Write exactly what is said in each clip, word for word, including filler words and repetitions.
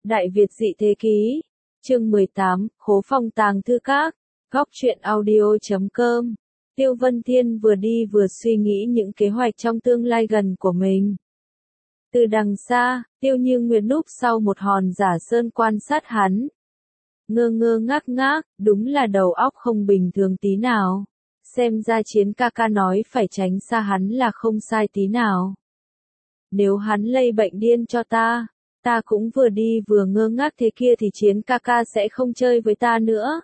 Đại Việt Dị Thế Ký, chương mười tám, Khố Phong Tàng Thư Các, góc truyện audio chấm com. Tiêu Vân Thiên vừa đi vừa suy nghĩ những kế hoạch trong tương lai gần của mình. Từ đằng xa, Tiêu Như Nguyệt núp sau một hòn giả sơn quan sát hắn. Ngơ ngơ ngác ngác, đúng là đầu óc không bình thường tí nào. Xem ra Chiến ca ca nói phải tránh xa hắn là không sai tí nào. Nếu hắn lây bệnh điên cho ta, ta cũng vừa đi vừa ngơ ngác thế kia thì Chiến ca ca sẽ không chơi với ta nữa.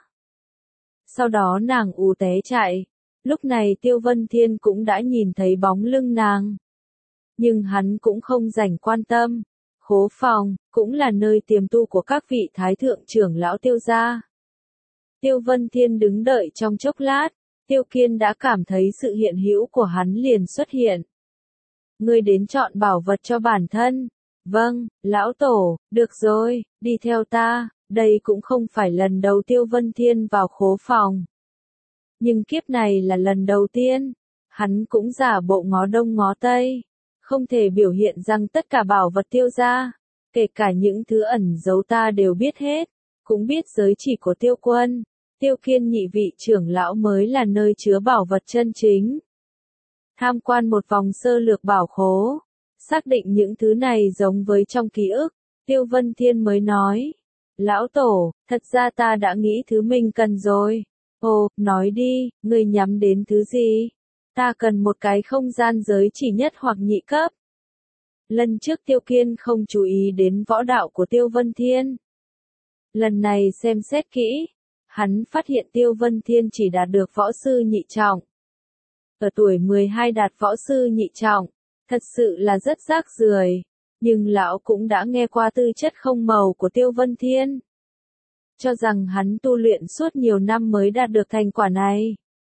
Sau đó nàng ù té chạy. Lúc này Tiêu Vân Thiên cũng đã nhìn thấy bóng lưng nàng. Nhưng hắn cũng không rảnh quan tâm. Khố phòng, cũng là nơi tiềm tu của các vị thái thượng trưởng lão Tiêu gia. Tiêu Vân Thiên đứng đợi trong chốc lát, Tiêu Kiên đã cảm thấy sự hiện hữu của hắn liền xuất hiện. Ngươi đến chọn bảo vật cho bản thân. Vâng, lão tổ, được rồi, đi theo ta, đây cũng không phải lần đầu Tiêu Vân Thiên vào khố phòng. Nhưng kiếp này là lần đầu tiên, hắn cũng giả bộ ngó đông ngó tây, không thể biểu hiện rằng tất cả bảo vật Tiêu gia, kể cả những thứ ẩn giấu ta đều biết hết, cũng biết giới chỉ của Tiêu Quân, Tiêu Kiên nhị vị trưởng lão mới là nơi chứa bảo vật chân chính. Tham quan một vòng sơ lược bảo khố, xác định những thứ này giống với trong ký ức, Tiêu Vân Thiên mới nói, lão tổ, thật ra ta đã nghĩ thứ mình cần rồi. Ồ, nói đi, ngươi nhắm đến thứ gì? Ta cần một cái không gian giới chỉ nhất hoặc nhị cấp. Lần trước Tiêu Kiên không chú ý đến võ đạo của Tiêu Vân Thiên. Lần này xem xét kỹ, hắn phát hiện Tiêu Vân Thiên chỉ đạt được võ sư nhị trọng. Ở tuổi mười hai đạt võ sư nhị trọng, thật sự là rất rác rưởi, nhưng lão cũng đã nghe qua tư chất không màu của Tiêu Vân Thiên. Cho rằng hắn tu luyện suốt nhiều năm mới đạt được thành quả này.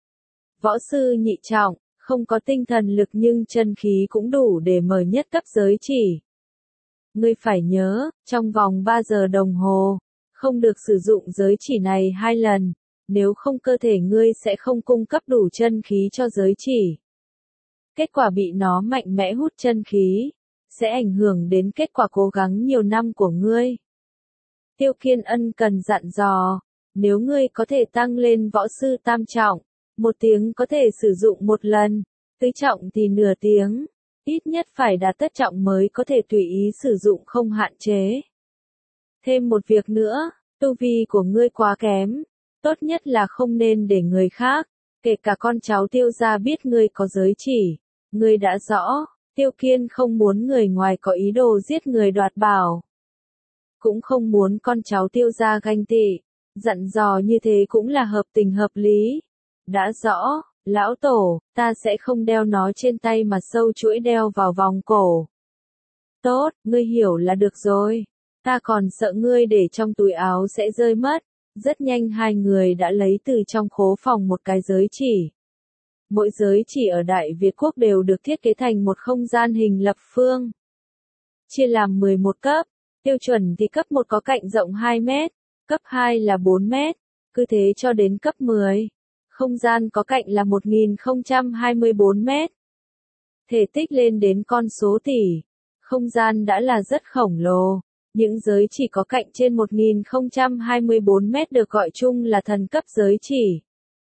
Võ sư nhị trọng, không có tinh thần lực nhưng chân khí cũng đủ để mở nhất cấp giới chỉ. Ngươi phải nhớ, trong vòng ba giờ đồng hồ, không được sử dụng giới chỉ này hai lần, nếu không cơ thể ngươi sẽ không cung cấp đủ chân khí cho giới chỉ. Kết quả bị nó mạnh mẽ hút chân khí, sẽ ảnh hưởng đến kết quả cố gắng nhiều năm của ngươi. Tiêu Kiên ân cần dặn dò, nếu ngươi có thể tăng lên võ sư tam trọng, một tiếng có thể sử dụng một lần, tứ trọng thì nửa tiếng, ít nhất phải đạt tất trọng mới có thể tùy ý sử dụng không hạn chế. Thêm một việc nữa, tu vi của ngươi quá kém, tốt nhất là không nên để người khác, kể cả con cháu Tiêu gia biết ngươi có giới chỉ. Ngươi đã rõ, Tiêu Kiên không muốn người ngoài có ý đồ giết người đoạt bảo. Cũng không muốn con cháu Tiêu gia ganh tị, dặn dò như thế cũng là hợp tình hợp lý. Đã rõ, lão tổ, ta sẽ không đeo nó trên tay mà sâu chuỗi đeo vào vòng cổ. Tốt, ngươi hiểu là được rồi. Ta còn sợ ngươi để trong túi áo sẽ rơi mất. Rất nhanh hai người đã lấy từ trong khố phòng một cái giới chỉ. Mỗi giới chỉ ở Đại Việt Quốc đều được thiết kế thành một không gian hình lập phương. Chia làm mười một cấp, tiêu chuẩn thì cấp một có cạnh rộng hai mét, cấp hai là bốn mét, cứ thế cho đến cấp mười. Không gian có cạnh là một nghìn không trăm hai mươi bốn mét. Thể tích lên đến con số tỷ. Không gian đã là rất khổng lồ. Những giới chỉ có cạnh trên một nghìn không trăm hai mươi bốn mét được gọi chung là thần cấp giới chỉ.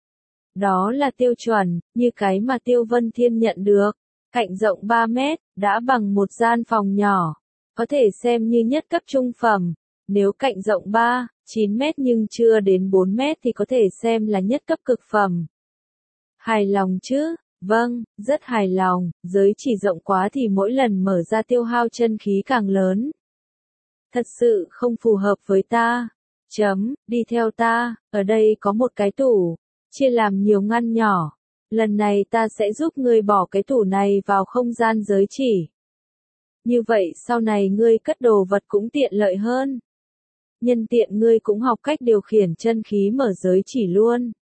Đó là tiêu chuẩn, như cái mà Tiêu Vân Thiên nhận được. Cạnh rộng ba mét, đã bằng một gian phòng nhỏ. Có thể xem như nhất cấp trung phẩm. Nếu cạnh rộng ba, chín mét nhưng chưa đến bốn mét thì có thể xem là nhất cấp cực phẩm. Hài lòng chứ? Vâng, rất hài lòng. Giới chỉ rộng quá thì mỗi lần mở ra tiêu hao chân khí càng lớn. Thật sự không phù hợp với ta. Chấm, đi theo ta, ở đây có một cái tủ. Chia làm nhiều ngăn nhỏ. Lần này ta sẽ giúp ngươi bỏ cái tủ này vào không gian giới chỉ. Như vậy sau này ngươi cất đồ vật cũng tiện lợi hơn. Nhân tiện ngươi cũng học cách điều khiển chân khí mở giới chỉ luôn.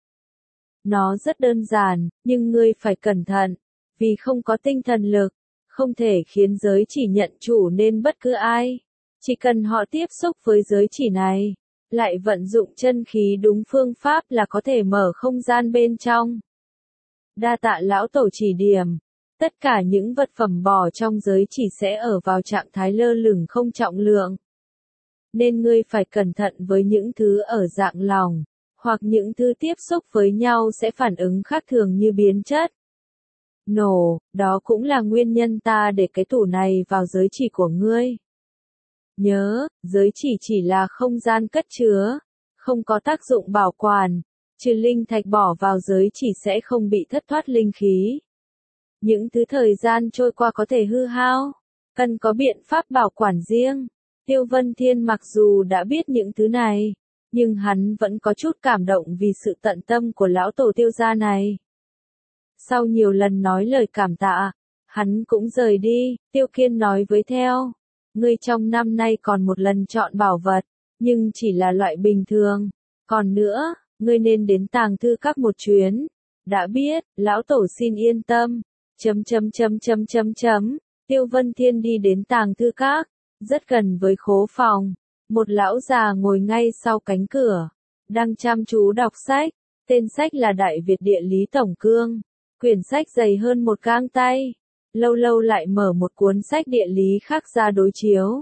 Nó rất đơn giản, nhưng ngươi phải cẩn thận. Vì không có tinh thần lực, không thể khiến giới chỉ nhận chủ nên bất cứ ai. Chỉ cần họ tiếp xúc với giới chỉ này, lại vận dụng chân khí đúng phương pháp là có thể mở không gian bên trong. Đa tạ lão tổ chỉ điểm. Tất cả những vật phẩm bỏ trong giới chỉ sẽ ở vào trạng thái lơ lửng không trọng lượng. nên ngươi phải cẩn thận với những thứ ở dạng lòng, hoặc những thứ tiếp xúc với nhau sẽ phản ứng khác thường như biến chất. Nổ, đó cũng là nguyên nhân ta để cái tủ này vào giới chỉ của ngươi. Nhớ, giới chỉ chỉ là không gian cất chứa, không có tác dụng bảo quản, trừ linh thạch bỏ vào giới chỉ sẽ không bị thất thoát linh khí. Những thứ thời gian trôi qua có thể hư hao, cần có biện pháp bảo quản riêng. Tiêu Vân Thiên mặc dù đã biết những thứ này, nhưng hắn vẫn có chút cảm động vì sự tận tâm của lão tổ Tiêu gia này. Sau nhiều lần nói lời cảm tạ, hắn cũng rời đi. Tiêu Kiên nói với Theo, ngươi trong năm nay còn một lần chọn bảo vật, nhưng chỉ là loại bình thường. Còn nữa, ngươi nên đến tàng thư các một chuyến. Đã biết, lão tổ xin yên tâm. Chấm chấm chấm chấm chấm chấm. Tiêu Vân Thiên đi đến tàng thư các, rất gần với khố phòng. Một lão già ngồi ngay sau cánh cửa, đang chăm chú đọc sách. Tên sách là Đại Việt Địa Lý Tổng Cương. Quyển sách dày hơn một gang tay. Lâu lâu lại mở một cuốn sách địa lý khác ra đối chiếu.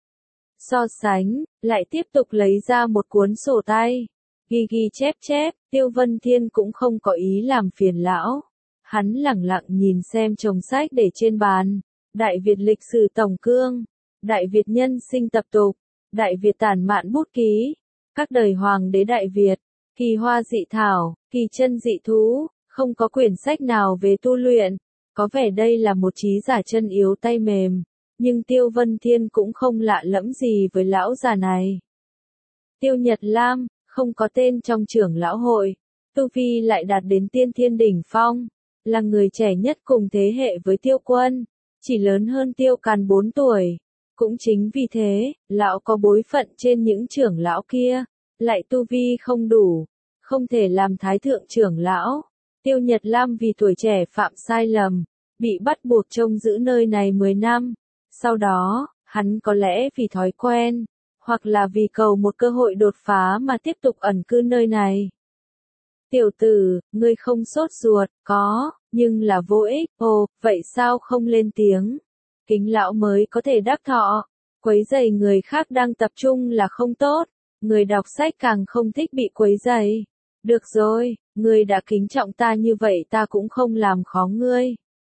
So sánh, lại tiếp tục lấy ra một cuốn sổ tay. Ghi ghi chép chép, Tiêu Vân Thiên cũng không có ý làm phiền lão. Hắn lẳng lặng nhìn xem chồng sách để trên bàn. Đại Việt lịch sử tổng cương, Đại Việt nhân sinh tập tục, Đại Việt tản mạn bút ký, các đời hoàng đế Đại Việt, kỳ hoa dị thảo, kỳ chân dị thú, không có quyển sách nào về tu luyện. Có vẻ đây là một trí giả chân yếu tay mềm, nhưng Tiêu Vân Thiên cũng không lạ lẫm gì với lão già này. Tiêu Nhật Lam, không có tên trong trưởng lão hội, tu vi lại đạt đến tiên thiên đỉnh phong, là người trẻ nhất cùng thế hệ với Tiêu Quân, chỉ lớn hơn Tiêu Càn bốn tuổi. Cũng chính vì thế, lão có bối phận trên những trưởng lão kia, lại tu vi không đủ, không thể làm thái thượng trưởng lão. Tiêu Nhật Lam vì tuổi trẻ phạm sai lầm, bị bắt buộc trông giữ nơi này mười năm. Sau đó, hắn có lẽ vì thói quen, hoặc là vì cầu một cơ hội đột phá mà tiếp tục ẩn cư nơi này. Tiểu tử, ngươi không sốt ruột, có, nhưng là vô ích. Ồ, vậy sao không lên tiếng? Kính lão mới có thể đắc thọ. Quấy rầy người khác đang tập trung là không tốt. Người đọc sách càng không thích bị quấy rầy. Được rồi, ngươi đã kính trọng ta như vậy ta cũng không làm khó ngươi.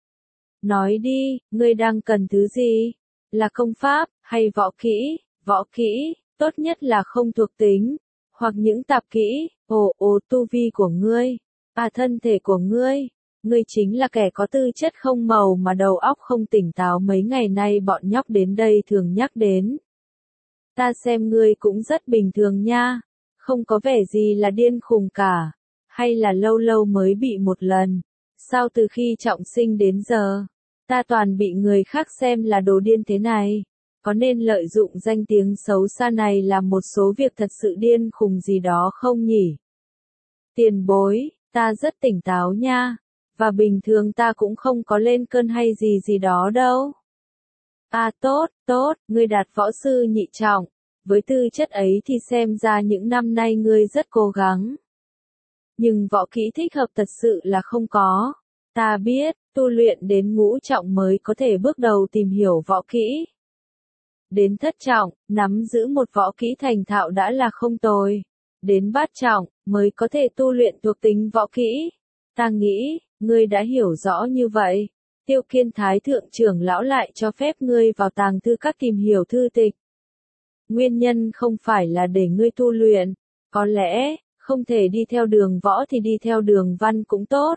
Nói đi, ngươi đang cần thứ gì? Là công pháp, hay võ kỹ? Võ kỹ, tốt nhất là không thuộc tính, hoặc những tạp kỹ. Ồ ồ tu vi của ngươi, à thân thể của ngươi. Ngươi chính là kẻ có tư chất không màu mà đầu óc không tỉnh táo mấy ngày nay bọn nhóc đến đây thường nhắc đến. Ta xem ngươi cũng rất bình thường nha, không có vẻ gì là điên khùng cả, hay là lâu lâu mới bị một lần. Sao từ khi trọng sinh đến giờ, ta toàn bị người khác xem là đồ điên thế này? Có nên lợi dụng danh tiếng xấu xa này làm một số việc thật sự điên khùng gì đó không nhỉ? Tiền bối, ta rất tỉnh táo nha, và bình thường ta cũng không có lên cơn hay gì gì đó đâu. À tốt, tốt, ngươi đạt võ sư nhị trọng, với tư chất ấy thì xem ra những năm nay ngươi rất cố gắng. Nhưng võ kỹ thích hợp thật sự là không có. Ta biết, tu luyện đến ngũ trọng mới có thể bước đầu tìm hiểu võ kỹ. Đến thất trọng, nắm giữ một võ kỹ thành thạo đã là không tồi. Đến bát trọng, mới có thể tu luyện thuộc tính võ kỹ. Ta nghĩ, ngươi đã hiểu rõ như vậy. Tiêu Kiên Thái thượng trưởng lão lại cho phép ngươi vào tàng thư các tìm hiểu thư tịch. Nguyên nhân không phải là để ngươi tu luyện. Có lẽ, không thể đi theo đường võ thì đi theo đường văn cũng tốt.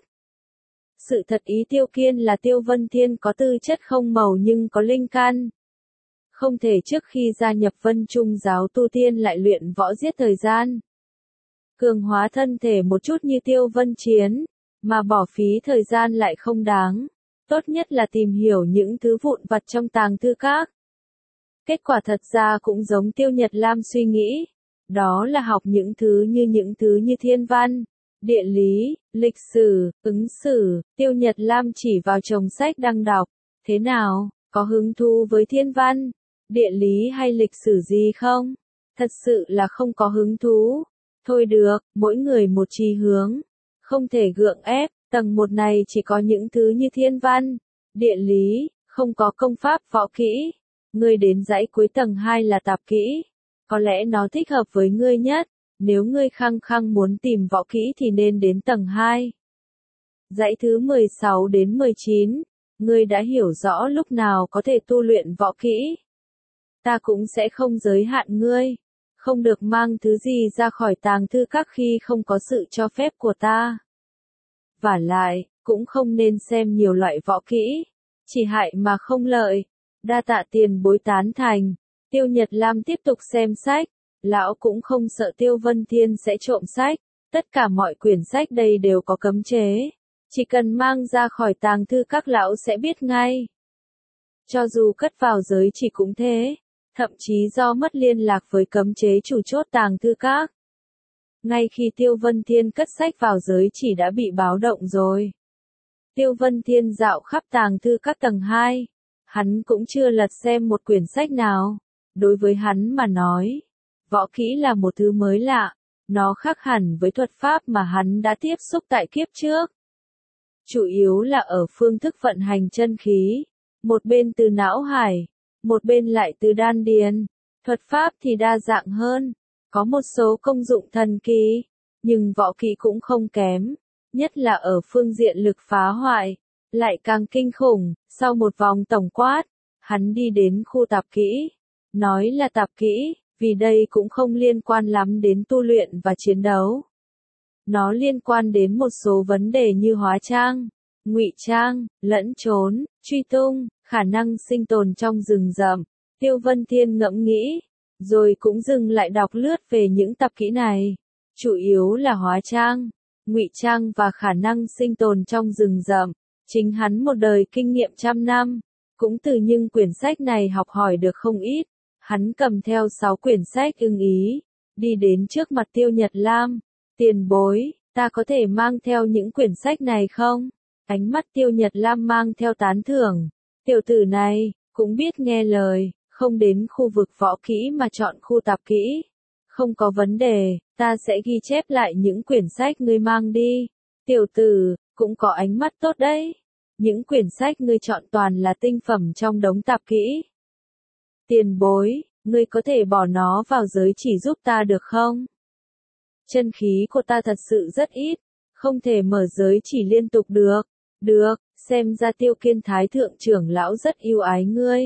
Sự thật ý Tiêu Kiên là Tiêu Vân Thiên có tư chất không màu nhưng có linh căn. Không thể trước khi gia nhập Vân Trung giáo tu tiên lại luyện võ giết thời gian. Cường hóa thân thể một chút như Tiêu Vân Chiến, mà bỏ phí thời gian lại không đáng. Tốt nhất là tìm hiểu những thứ vụn vặt trong tàng thư các. Kết quả thật ra cũng giống Tiêu Nhật Lam suy nghĩ. Đó là học những thứ như những thứ như thiên văn, địa lý, lịch sử, ứng xử. Tiêu Nhật Lam chỉ vào chồng sách đang đọc. Thế nào, có hứng thú với thiên văn, địa lý hay lịch sử gì không? Thật sự là không có hứng thú. Thôi được, mỗi người một chí hướng. Không thể gượng ép, tầng một này chỉ có những thứ như thiên văn, địa lý, không có công pháp võ kỹ. Người đến dãy cuối tầng hai là tạp kỹ. Có lẽ nó thích hợp với ngươi nhất, nếu ngươi khăng khăng muốn tìm võ kỹ thì nên đến tầng hai. Dãy thứ mười sáu đến mười chín, ngươi đã hiểu rõ lúc nào có thể tu luyện võ kỹ. Ta cũng sẽ không giới hạn ngươi, không được mang thứ gì ra khỏi tàng thư các khi không có sự cho phép của ta. Vả lại, cũng không nên xem nhiều loại võ kỹ, chỉ hại mà không lợi. Đa tạ tiền bối tán thành. Tiêu Nhật Lam tiếp tục xem sách, lão cũng không sợ Tiêu Vân Thiên sẽ trộm sách, tất cả mọi quyển sách đây đều có cấm chế, chỉ cần mang ra khỏi tàng thư các lão sẽ biết ngay. Cho dù cất vào giới chỉ cũng thế, thậm chí do mất liên lạc với cấm chế chủ chốt tàng thư các. Ngay khi Tiêu Vân Thiên cất sách vào giới chỉ đã bị báo động rồi. Tiêu Vân Thiên dạo khắp tàng thư các tầng hai, hắn cũng chưa lật xem một quyển sách nào. Đối với hắn mà nói, võ kỹ là một thứ mới lạ, nó khác hẳn với thuật pháp mà hắn đã tiếp xúc tại kiếp trước. Chủ yếu là ở phương thức vận hành chân khí, một bên từ não hải, một bên lại từ đan điền. Thuật pháp thì đa dạng hơn, có một số công dụng thần kỳ, nhưng võ kỹ cũng không kém, nhất là ở phương diện lực phá hoại, lại càng kinh khủng. Sau một vòng tổng quát, hắn đi đến khu tạp kỹ. Nói là tạp kỹ, vì đây cũng không liên quan lắm đến tu luyện và chiến đấu. Nó liên quan đến một số vấn đề như hóa trang, ngụy trang, lẫn trốn, truy tung, khả năng sinh tồn trong rừng rậm. Tiêu Vân Thiên ngẫm nghĩ, rồi cũng dừng lại đọc lướt về những tạp kỹ này. Chủ yếu là hóa trang, ngụy trang và khả năng sinh tồn trong rừng rậm. Chính hắn một đời kinh nghiệm trăm năm, cũng từ những quyển sách này học hỏi được không ít. Hắn cầm theo sáu quyển sách ưng ý, đi đến trước mặt Tiêu Nhật Lam. Tiền bối, ta có thể mang theo những quyển sách này không? Ánh mắt Tiêu Nhật Lam mang theo tán thưởng. Tiểu tử này, cũng biết nghe lời, không đến khu vực võ kỹ mà chọn khu tạp kỹ. Không có vấn đề, ta sẽ ghi chép lại những quyển sách ngươi mang đi. Tiểu tử, cũng có ánh mắt tốt đấy. Những quyển sách ngươi chọn toàn là tinh phẩm trong đống tạp kỹ. Tiền bối, ngươi có thể bỏ nó vào giới chỉ giúp ta được không? Chân khí của ta thật sự rất ít, không thể mở giới chỉ liên tục được. Được, xem ra Tiêu Kiên Thái thượng trưởng lão rất yêu ái ngươi.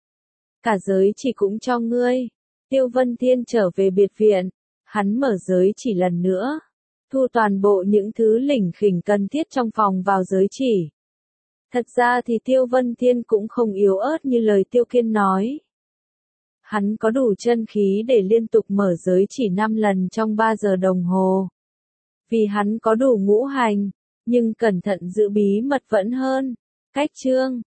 Cả giới chỉ cũng cho ngươi. Tiêu Vân Thiên trở về biệt viện, hắn mở giới chỉ lần nữa, thu toàn bộ những thứ lỉnh khỉnh cần thiết trong phòng vào giới chỉ. Thật ra thì Tiêu Vân Thiên cũng không yếu ớt như lời Tiêu Kiên nói. Hắn có đủ chân khí để liên tục mở giới chỉ năm lần trong ba giờ đồng hồ. Vì hắn có đủ ngũ hành, nhưng cẩn thận giữ bí mật vẫn hơn. Cách chương